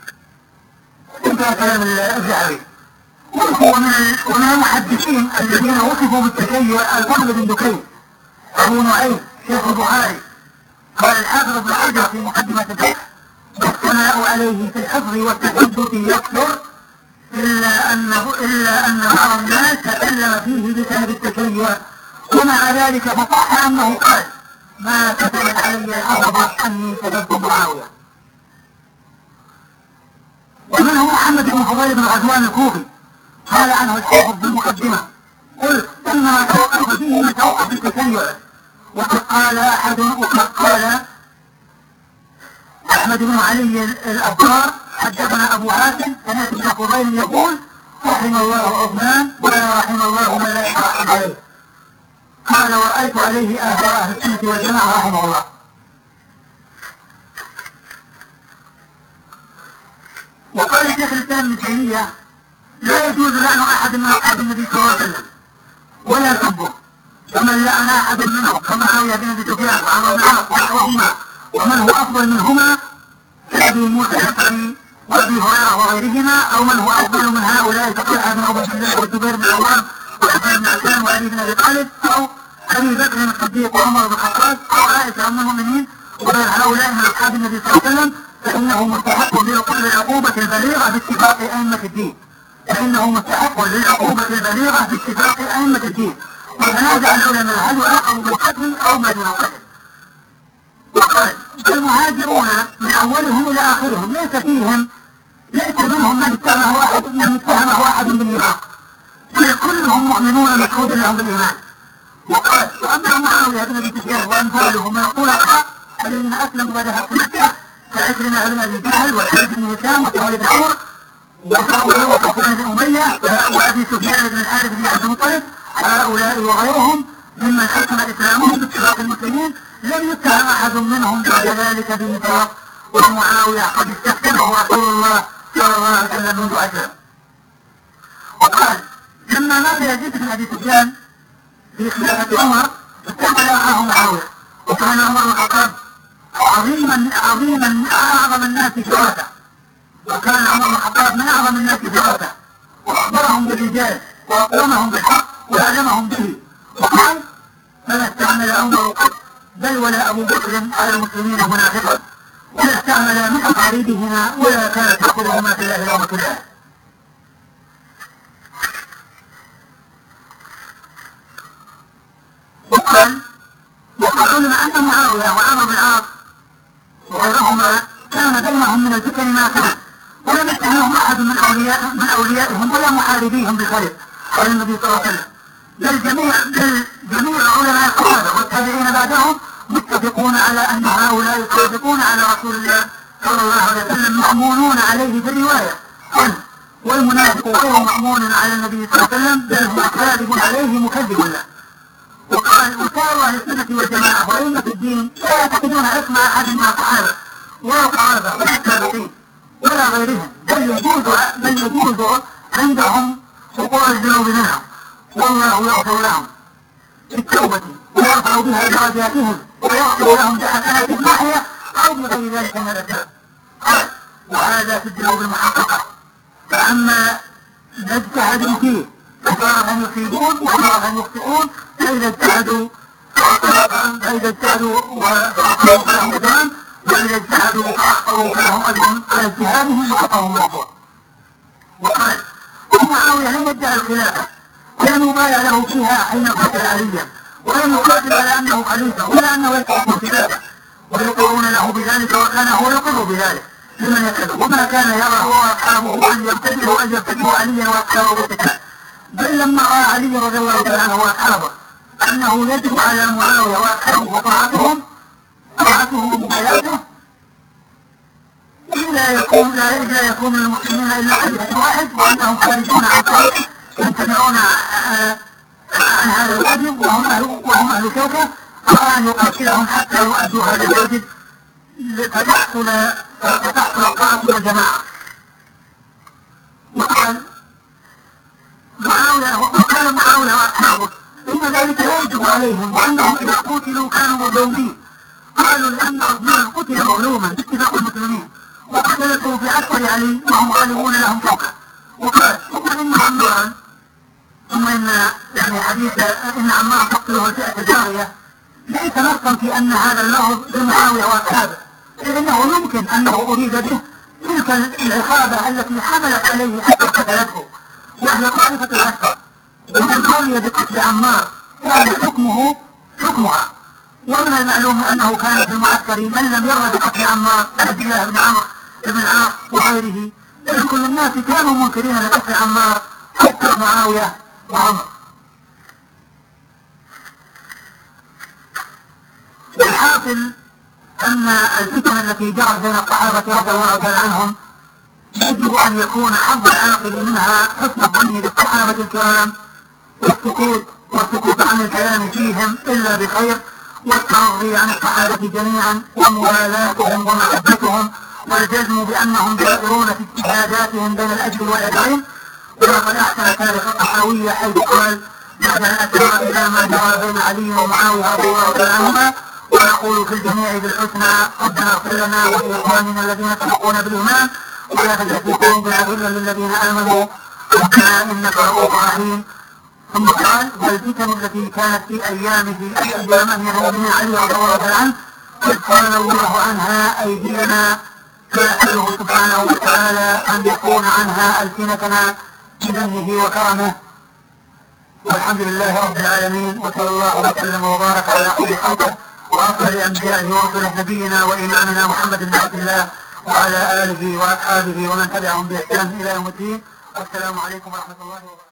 انتهى كلام الذهبي. ومن المحدثين الذين وصفوا بالتشيع الفضل بن دكين، أبو نعيم شيخ البخاري. قال الحافظ ابن حجر في مقدمة الفتح: والثناء عليه في الحفظ والتثبت يكثر إلا أن بعض الناس تكلم فيه بسبب التشيع، ومع ذلك فصح أنه قال: ما كتبت علي الأرض أني سببت معاوية. ومنه محمد بن فضيل بن غزوان الكوفي قال عنه الحافظ بالمقدمة: قلت إنما توقف فيه من توقف التشيع. وقد قال أحمد بن علي الأبطار: حدثنا أبو عاصم سمعت ابن فضيل يقول: رحم الله عثمان ولا رحم الله من لا يحرم عليه. قال: ورأيت عليه أهل السنة والجماعة رحمه الله. وقال شيخ الإسلام ابن تيمية: لا يجوز لعن أحد من أصحاب النبي صلى الله عليه وسلم ولا سبه، فمن لعن أحد منهم كمعاوية بن أبي سفيان وعمرو بن العاص ونحوهما ومن هو أفضل منهما كأبي موسى الأشعري وأبي هريرة وغيرهما، أو من هو أفضل من هؤلاء كطلحة بن عبيد الله والزبير بن العوام وعثمان بن عفان وعلي بن أبي طالب، أو أبي بكر الصديق وعمر بن الخطاب أو عائشة أم المؤمنين وغير هؤلاء من أصحاب النبي صلى الله عليه وسلم، فإنه مستحق للعقوبة البليغة باتفاق أئمة الدين. وتنازع العلماء هل يعاقب بالقتل أو ما دون القتل. وقال: المهاجرون من أولهم إلى آخرهم ليس منهم من اتهمه واحد بالنفاق، بل كلهم مؤمنون مشهود لهم بالإيمان. وقال: وأما معاوية بن أبي سفيان وأمثاله من الخلفاء الذين أسلموا بعد فتح مكة كعكرمة بن أبي جهل والحارث بن هشام وسهيل بن عمرو وصفوان بن أمية وأبي سفيان بن الحارث بن عبد المطلب، هؤلاء وغيرهم ممن حكم إسلامهم باتفاق المسلمين لم يتهم أحد منهم بعد ذلك بالنفاق، ومعاوية قد استخدمه رسول الله صلى الله عليه وسلم منذ أسلم. وقال: لما مات يزيد بن أبي سفيان في خلافة عمر استعمل معه معاوية، وكان عمر بن الخطاب عظيما أعظم الناس فراسة، وكان عمر بن الخطاب من أعظم الناس فراسة، وأخبرهم بالرجال وأقومهم بالحق وأعلمهم به. وقال: فلا استعمل عمر قط بل ولا أبو بكر على المسلمين منافقا، ولا استعمل 100 محاربهما ولا كانت تأخذهما في الله لومة لائم. وقال يقولون أن معاوية وعمرو بن العاص وغيرهما كان بينهم من الفتن ما كان، ولم يتهمهم أحد من أوليائهم ولا محاربيهم بالخير قال النبي صلى الله عليه وسلم، بل جميع علماء الصحابة والتابعين بعدهم متفقون على أن هؤلاء يصدقون على رسول الله صلى الله عليه وسلم مأمونون عليه في الرواية، والمنافق غير مأمون على النبي صلى الله عليه وسلم بل هو كاذب عليه مكذب له. وقال وصار أهل السنة والجماعة وأئمة الدين لا يعتقدون اسم أحد من الصحابة ولا الصحابة ولا التابعين ولا غيرهم، بل يجوز عندهم وقوع الذنوب منهم والله يغفر لهم بالتوبة ويرفع بها درجاتهم ويغفر لهم بحسنات الناحية أو بغير ذلك من الأسباب. وهذا في الذنوب المحققة، فأما إذا اجتهدوا فيه فتارة يصيبون وتارة يخطئون، فإذا اجتهدوا وأخطأوا فلهم أجران، وإذا اجتهدوا وأخطأوا فلهم أجر على اجتهادهم وخطأهم مرفوع. وقال ومعاوية لم يدعي الخلافة ولم يبايع له فيها حين قتل عليا، ولم يقاتل على أنه خليفة ولا أنه يلتحق الخلافة، ويقرون له بذلك وكان هو يقر بذلك لمن يكذب، وما كان يرى هو وأصحابه أن يبتدئوا عليا وأصحابه بالقتال، بل لما رأى علي رضي الله تعالى عنه وأصحابه أنه يجب على معاوية وأصحابه وطاعته وحياته لا يكون المسلمين إلا حديث واحد وأنهم خارجون عن طريق يمتنعون عن هذا الواجب وهم أهل كوكب، وأن يقاتلهم حتى يؤدوا هذا الواجب فتحصل الطاعة والجماعة. وقال معاوية وأصحابه إن ذلك لا يجب عليهم وأنهم إذا قتلوا كانوا مظلومين، قالوا لأن عثمان قتل مظلوما باتفاق المسلمين وقتلته في عسكر علي وهم غالبون لهم فوقه. وقال إن عمارا ثم إن حديث إن عمار تقتله الفئة الجارية ليس نصا في أن هذا اللفظ لمعاوية وأصحابه، إذ أنه يمكن أنه أريد به تلك العصابة التي حملت عليه حتى قتلته وهي طائفة العسكر، ومن قضي بقتل عمار كان حكمها. ومن المعلوم أنه كان في المعسكر من لم يرد بقتل عمار عبد الله بن عمرو بن العاص وغيره، كل الناس كانوا منكرين لقتل عمار حتى معاوية وعمر. الحاصل أن الفتن التي جرت بين الصحابة رضي الله تعالى عنهم يجب أن يكون حظ العاقل منها حسن الظن بالصحابة الكرام والسكوت عن الكلام فيهم إلا بخير، والترضي عن الصحابة جميعا وموالاتهم ومحبتهم والجزم بأنهم جائرون في اجتهاداتهم بين الأجر والأجرين. ولقد أحسن تاريخ الطحاوية حيث قال بعد أن أتى إلى ما جرى بين علي ومعاوية رضي الله تعالى عنهما ونقول في الجميع بالحسنى ربنا اغفر لنا ولإخواننا الذين سبقونا بالإيمان ولا تجعل في قلوبنا غلا للذين آمنوا ربنا إنك رؤوف رحيم. ثم قال والفتن التي كانت في أيامه أيام أمير المؤمنين علي رضي الله تعالى عنه قد قال الله عنها أيدينا، فنسأله سبحانه وتعالى أن يكون عنها ألسنتنا بمنه وكرمه. والحمد لله رب العالمين، وصلى الله وسلم وبارك على خير خلقه وأفضل أنبيائه ورسله نبينا وإمامنا محمد بن عبد الله وعلى آله وأصحابه ومن تبعهم بإحسان إلى يوم الدين. والسلام عليكم ورحمة الله وبركاته.